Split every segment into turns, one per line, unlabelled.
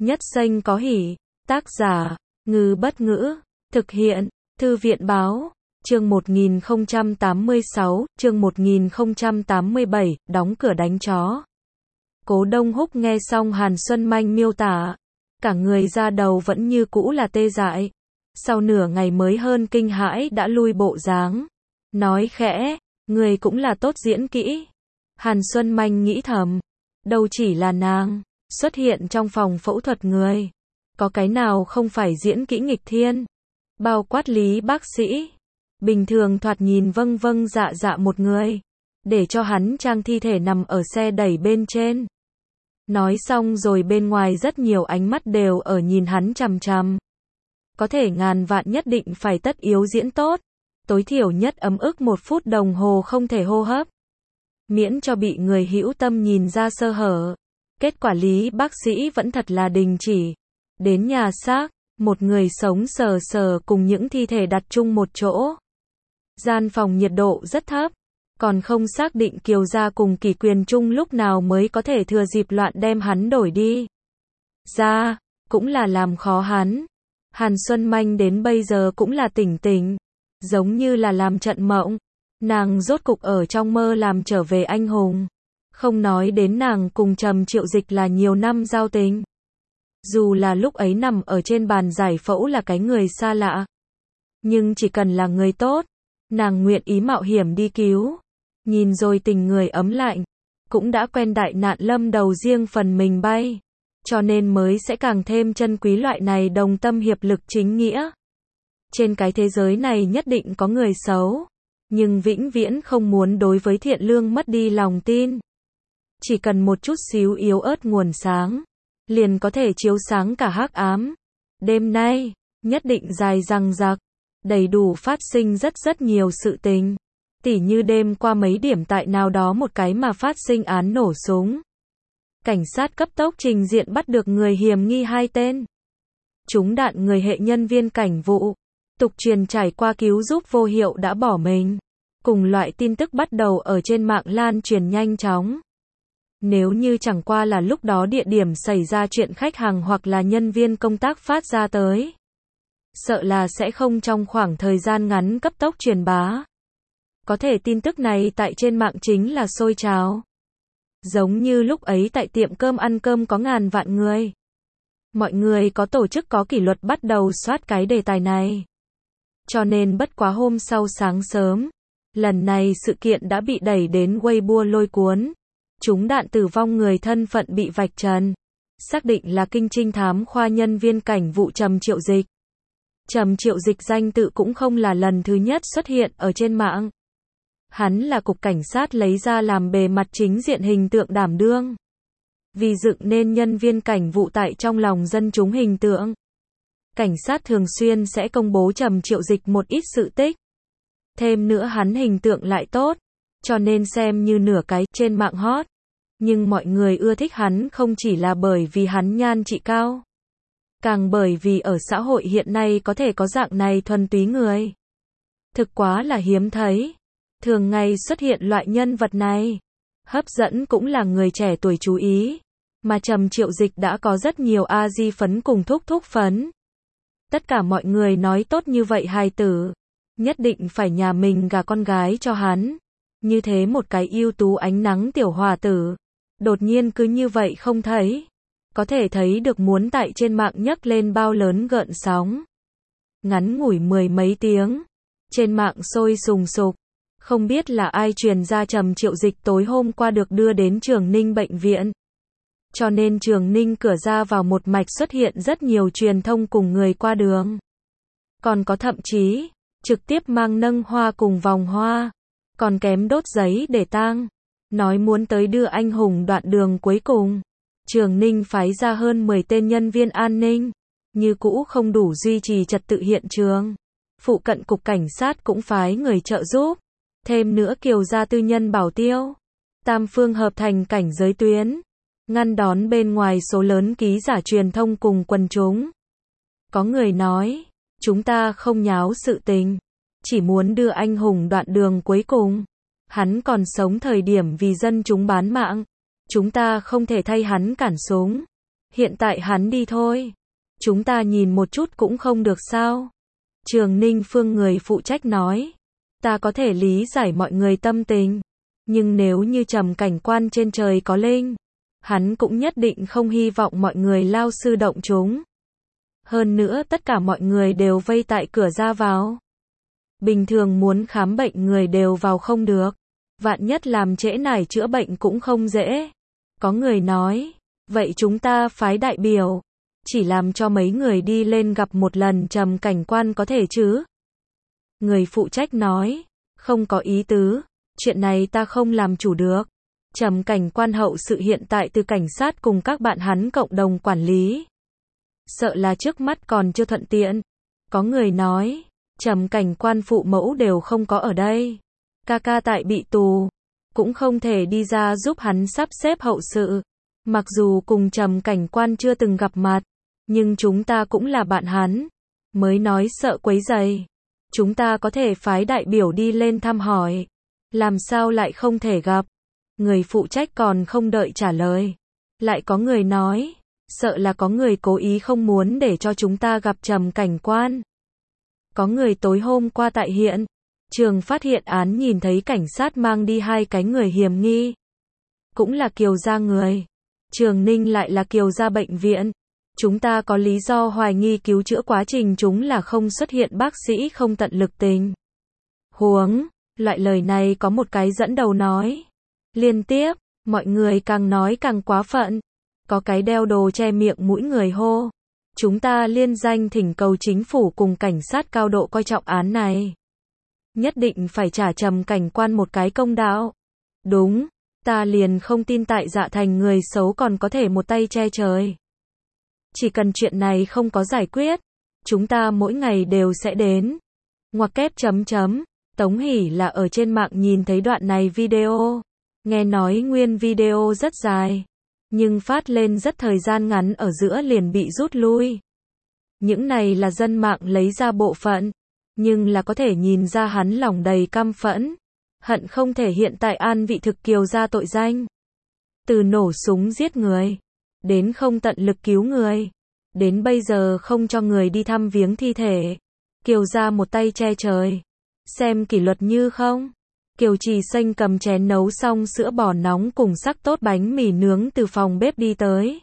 Nhất Xanh có hỉ. Tác giả, Ngư Bất Ngữ. Thực hiện, Thư viện Báo. Chương 1086, chương 1087, đóng cửa đánh chó. Cố Đông Húc nghe xong Hàn Xuân Manh miêu tả, cả người da đầu vẫn như cũ là tê dại. Sau nửa ngày mới hơn kinh hãi đã lui bộ dáng. Nói khẽ, người cũng là tốt diễn kỹ. Hàn Xuân Manh nghĩ thầm, đâu chỉ là nàng, xuất hiện trong phòng phẫu thuật người. Có cái nào không phải diễn kỹ nghịch thiên. Bao quát Lý bác sĩ. Bình thường thoạt nhìn vâng vâng dạ dạ một người. Để cho hắn trang thi thể nằm ở xe đẩy bên trên. Nói xong rồi bên ngoài rất nhiều ánh mắt đều ở nhìn hắn chằm chằm. Có thể ngàn vạn nhất định phải tất yếu diễn tốt. Tối thiểu nhất ấm ức 1 phút đồng hồ không thể hô hấp. Miễn cho bị người hữu tâm nhìn ra sơ hở. Kết quả Lý bác sĩ vẫn thật là đình chỉ. Đến nhà xác, một người sống sờ sờ cùng những thi thể đặt chung một chỗ. Gian phòng nhiệt độ rất thấp, còn không xác định Kiều Gia cùng Kỷ Quyền Trung lúc nào mới có thể thừa dịp loạn đem hắn đổi đi. Ra, cũng là làm khó hắn. Hàn Xuân Manh đến bây giờ cũng là tỉnh tỉnh, giống như là làm trận mộng. Nàng rốt cục ở trong mơ làm trở về anh hùng. Không nói đến nàng cùng Trầm Triệu Dịch là nhiều năm giao tình. Dù là lúc ấy nằm ở trên bàn giải phẫu là cái người xa lạ. Nhưng chỉ cần là người tốt, nàng nguyện ý mạo hiểm đi cứu. Nhìn rồi tình người ấm lạnh. Cũng đã quen đại nạn lâm đầu riêng phần mình bay. Cho nên mới sẽ càng thêm trân quý loại này đồng tâm hiệp lực chính nghĩa. Trên cái thế giới này nhất định có người xấu. Nhưng vĩnh viễn không muốn đối với thiện lương mất đi lòng tin. Chỉ cần một chút xíu yếu ớt nguồn sáng. Liền có thể chiếu sáng cả hắc ám. Đêm nay, nhất định dài dằng dặc, đầy đủ phát sinh rất nhiều sự tình. Tỉ như đêm qua mấy điểm tại nào đó một cái mà phát sinh án nổ súng. Cảnh sát cấp tốc trình diện bắt được người hiểm nghi 2 tên. Trúng đạn người hệ nhân viên cảnh vụ. Tục truyền trải qua cứu giúp vô hiệu đã bỏ mình. Cùng loại tin tức bắt đầu ở trên mạng lan truyền nhanh chóng. Nếu như chẳng qua là lúc đó địa điểm xảy ra chuyện khách hàng hoặc là nhân viên công tác phát ra tới. Sợ là sẽ không trong khoảng thời gian ngắn cấp tốc truyền bá. Có thể tin tức này tại trên mạng chính là sôi trào. Giống như lúc ấy tại tiệm cơm ăn cơm có ngàn vạn người. Mọi người có tổ chức có kỷ luật bắt đầu soát cái đề tài này. Cho nên bất quá hôm sau sáng sớm, lần này sự kiện đã bị đẩy đến Weibo lôi cuốn. Trúng đạn tử vong người thân phận bị vạch trần. Xác định là kinh trinh thám khoa nhân viên cảnh vụ Trầm Triệu Dịch. Trầm Triệu Dịch danh tự cũng không là lần thứ nhất xuất hiện ở trên mạng. Hắn là cục cảnh sát lấy ra làm bề mặt chính diện hình tượng đảm đương. Vì dựng nên nhân viên cảnh vụ tại trong lòng dân chúng hình tượng. Cảnh sát thường xuyên sẽ công bố Trầm Triệu Dịch một ít sự tích. Thêm nữa hắn hình tượng lại tốt. Cho nên xem như nửa cái trên mạng hot. Nhưng mọi người ưa thích hắn không chỉ là bởi vì hắn nhan trị cao. Càng bởi vì ở xã hội hiện nay có thể có dạng này thuần túy người. Thực quá là hiếm thấy. Thường ngày xuất hiện loại nhân vật này. Hấp dẫn cũng là người trẻ tuổi chú ý. Mà Trầm Triệu Dịch đã có rất nhiều A-di phấn cùng thúc phấn. Tất cả mọi người nói tốt như vậy hài tử. Nhất định phải nhà mình gả con gái cho hắn. Như thế một cái ưu tú ánh nắng tiểu hòa tử. Đột nhiên cứ như vậy không thấy. Có thể thấy được muốn tại trên mạng nhấc lên bao lớn gợn sóng. Ngắn ngủi 10 mấy tiếng. Trên mạng sôi sùng sục. Không biết là ai truyền ra Trầm Triệu Dịch tối hôm qua được đưa đến Trường Ninh bệnh viện. Cho nên Trường Ninh cửa ra vào một mạch xuất hiện rất nhiều truyền thông cùng người qua đường. Còn có thậm chí, trực tiếp mang nâng hoa cùng vòng hoa. Còn kém đốt giấy để tang. Nói muốn tới đưa anh hùng đoạn đường cuối cùng. Trường Ninh phái ra hơn 10 tên nhân viên an ninh. Như cũ không đủ duy trì trật tự hiện trường. Phụ cận cục cảnh sát cũng phái người trợ giúp. Thêm nữa Kiều Gia tư nhân bảo tiêu. Tam phương hợp thành cảnh giới tuyến. Ngăn đón bên ngoài số lớn ký giả truyền thông cùng quần chúng. Có người nói, chúng ta không nháo sự tình. Chỉ muốn đưa anh hùng đoạn đường cuối cùng. Hắn còn sống thời điểm vì dân chúng bán mạng. Chúng ta không thể thay hắn cản súng. Hiện tại hắn đi thôi. Chúng ta nhìn một chút cũng không được sao? Trường Ninh Phương người phụ trách nói. Ta có thể lý giải mọi người tâm tình. Nhưng nếu như Trầm cảnh quan trên trời có linh, hắn cũng nhất định không hy vọng mọi người lao sư động chúng. Hơn nữa tất cả mọi người đều vây tại cửa ra vào. Bình thường muốn khám bệnh người đều vào không được. Vạn nhất làm trễ nải chữa bệnh cũng không dễ. Có người nói, vậy chúng ta phái đại biểu. Chỉ làm cho mấy người đi lên gặp một lần Trầm cảnh quan có thể chứ? Người phụ trách nói, không có ý tứ. Chuyện này ta không làm chủ được. Trầm cảnh quan hậu sự hiện tại từ cảnh sát cùng các bạn hắn cộng đồng quản lý. Sợ là trước mắt còn chưa thuận tiện. Có người nói, Trầm cảnh quan phụ mẫu đều không có ở đây. Ca ca tại bị tù, cũng không thể đi ra giúp hắn sắp xếp hậu sự. Mặc dù cùng Trầm cảnh quan chưa từng gặp mặt, nhưng chúng ta cũng là bạn hắn. Mới nói sợ quấy rầy. Chúng ta có thể phái đại biểu đi lên thăm hỏi. Làm sao lại không thể gặp? Người phụ trách còn không đợi trả lời. Lại có người nói, sợ là có người cố ý không muốn để cho chúng ta gặp Trầm cảnh quan. Có người tối hôm qua tại hiện trường phát hiện án nhìn thấy cảnh sát mang đi 2 cái người hiểm nghi. Cũng là Kiều gia người. Trường Ninh lại là Kiều gia bệnh viện. Chúng ta có lý do hoài nghi cứu chữa quá trình chúng là không xuất hiện bác sĩ không tận lực tình huống. Loại lời này có một cái dẫn đầu nói. Liên tiếp, mọi người càng nói càng quá phận. Có cái đeo đồ che miệng mũi người hô. Chúng ta liên danh thỉnh cầu chính phủ cùng cảnh sát cao độ coi trọng án này. Nhất định phải trả Trầm cảnh quan một cái công đạo. Đúng, ta liền không tin tại Dạ Thành người xấu còn có thể một tay che trời. Chỉ cần chuyện này không có giải quyết, chúng ta mỗi ngày đều sẽ đến. Ngoặc kép chấm chấm. Tống Hỷ là ở trên mạng nhìn thấy đoạn này video. Nghe nói nguyên video rất dài, nhưng phát lên rất thời gian ngắn ở giữa liền bị rút lui. Những này là dân mạng lấy ra bộ phận, nhưng là có thể nhìn ra hắn lòng đầy căm phẫn, hận không thể hiện tại an vị thực Kiều gia tội danh. Từ nổ súng giết người, đến không tận lực cứu người, đến bây giờ không cho người đi thăm viếng thi thể. Kiều gia một tay che trời. Xem kỷ luật như không. Kiều Trì Xanh cầm chén nấu xong sữa bò nóng cùng sắc tốt bánh mì nướng từ phòng bếp đi tới.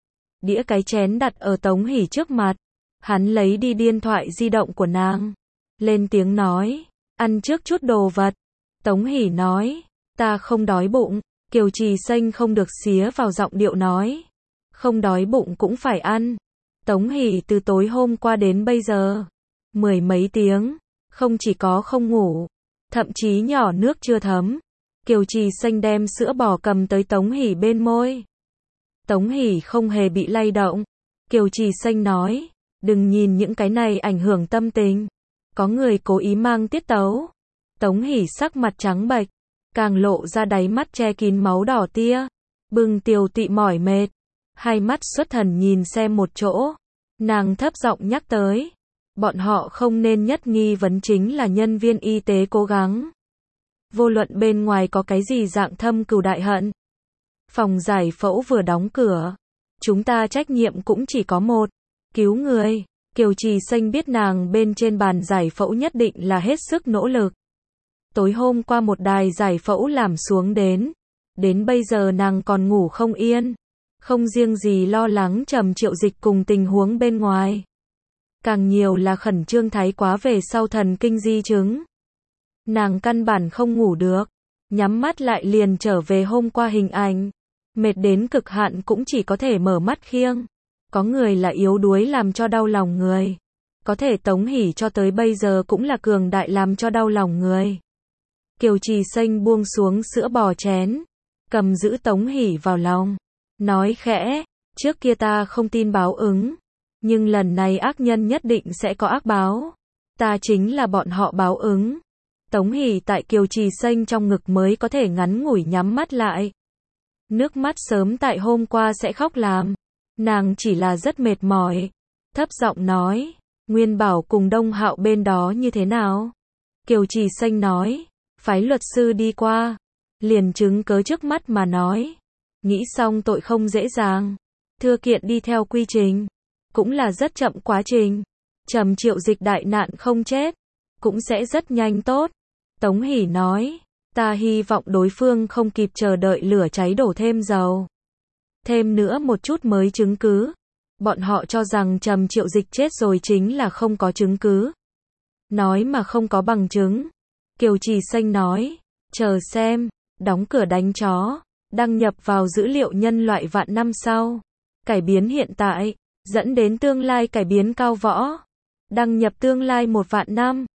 Đĩa cái chén đặt ở Tống Hỷ trước mặt. Hắn lấy đi điện thoại di động của nàng. Lên tiếng nói, ăn trước chút đồ vật. Tống Hỷ nói, ta không đói bụng. Kiều Trì Xanh không được xía vào giọng điệu nói. Không đói bụng cũng phải ăn. Tống Hỷ từ tối hôm qua đến bây giờ, 10 mấy tiếng. Không chỉ có không ngủ, thậm chí nhỏ nước chưa thấm. Kiều Trì Xanh đem sữa bò cầm tới Tống Hỷ bên môi. Tống Hỷ không hề bị lay động. Kiều Trì Xanh nói, đừng nhìn những cái này ảnh hưởng tâm tình. Có người cố ý mang tiết tấu. Tống Hỷ sắc mặt trắng bệch, càng lộ ra đáy mắt che kín máu đỏ tia. Bừng tiều tụy mỏi mệt, hai mắt xuất thần nhìn xem một chỗ. Nàng thấp giọng nhắc tới. Bọn họ không nên nhất nghi vấn chính là nhân viên y tế cố gắng. Vô luận bên ngoài có cái gì dạng thâm cừu đại hận. Phòng giải phẫu vừa đóng cửa. Chúng ta trách nhiệm cũng chỉ có một. Cứu người. Kiều Trì Xanh biết nàng bên trên bàn giải phẫu nhất định là hết sức nỗ lực. Tối hôm qua một đài giải phẫu làm xuống đến. Đến bây giờ nàng còn ngủ không yên. Không riêng gì lo lắng Trầm Triệu Dịch cùng tình huống bên ngoài. Càng nhiều là khẩn trương thái quá về sau thần kinh di chứng. Nàng căn bản không ngủ được. Nhắm mắt lại liền trở về hôm qua hình ảnh. Mệt đến cực hạn cũng chỉ có thể mở mắt khiêng. Có người là yếu đuối làm cho đau lòng người. Có thể Tống Hỷ cho tới bây giờ cũng là cường đại làm cho đau lòng người. Kiều Trì Xanh buông xuống sữa bò chén. Cầm giữ Tống Hỷ vào lòng. Nói khẽ, trước kia ta không tin báo ứng. Nhưng lần này ác nhân nhất định sẽ có ác báo. Ta chính là bọn họ báo ứng. Tống Hỷ tại Kiều Trì Xanh trong ngực mới có thể ngắn ngủi nhắm mắt lại. Nước mắt sớm tại hôm qua sẽ khóc làm. Nàng chỉ là rất mệt mỏi. Thấp giọng nói, Nguyên Bảo cùng Đông Hạo bên đó như thế nào? Kiều Trì Xanh nói, phái luật sư đi qua. Liền chứng cớ trước mắt mà nói. Nghĩ xong tội không dễ dàng. Thư kiện đi theo quy trình, cũng là rất chậm quá trình. Trầm Triệu Dịch đại nạn không chết, cũng sẽ rất nhanh tốt. Tống Hỷ nói, ta hy vọng đối phương không kịp chờ đợi lửa cháy đổ thêm dầu. Thêm nữa một chút mới chứng cứ. Bọn họ cho rằng Trầm Triệu Dịch chết rồi chính là không có chứng cứ. Nói mà không có bằng chứng. Kiều Trì Xanh nói, chờ xem, đóng cửa đánh chó, đăng nhập vào dữ liệu nhân loại vạn năm sau. Cải biến hiện tại, dẫn đến tương lai cải biến cao võ. Đăng nhập tương lai 1 vạn năm.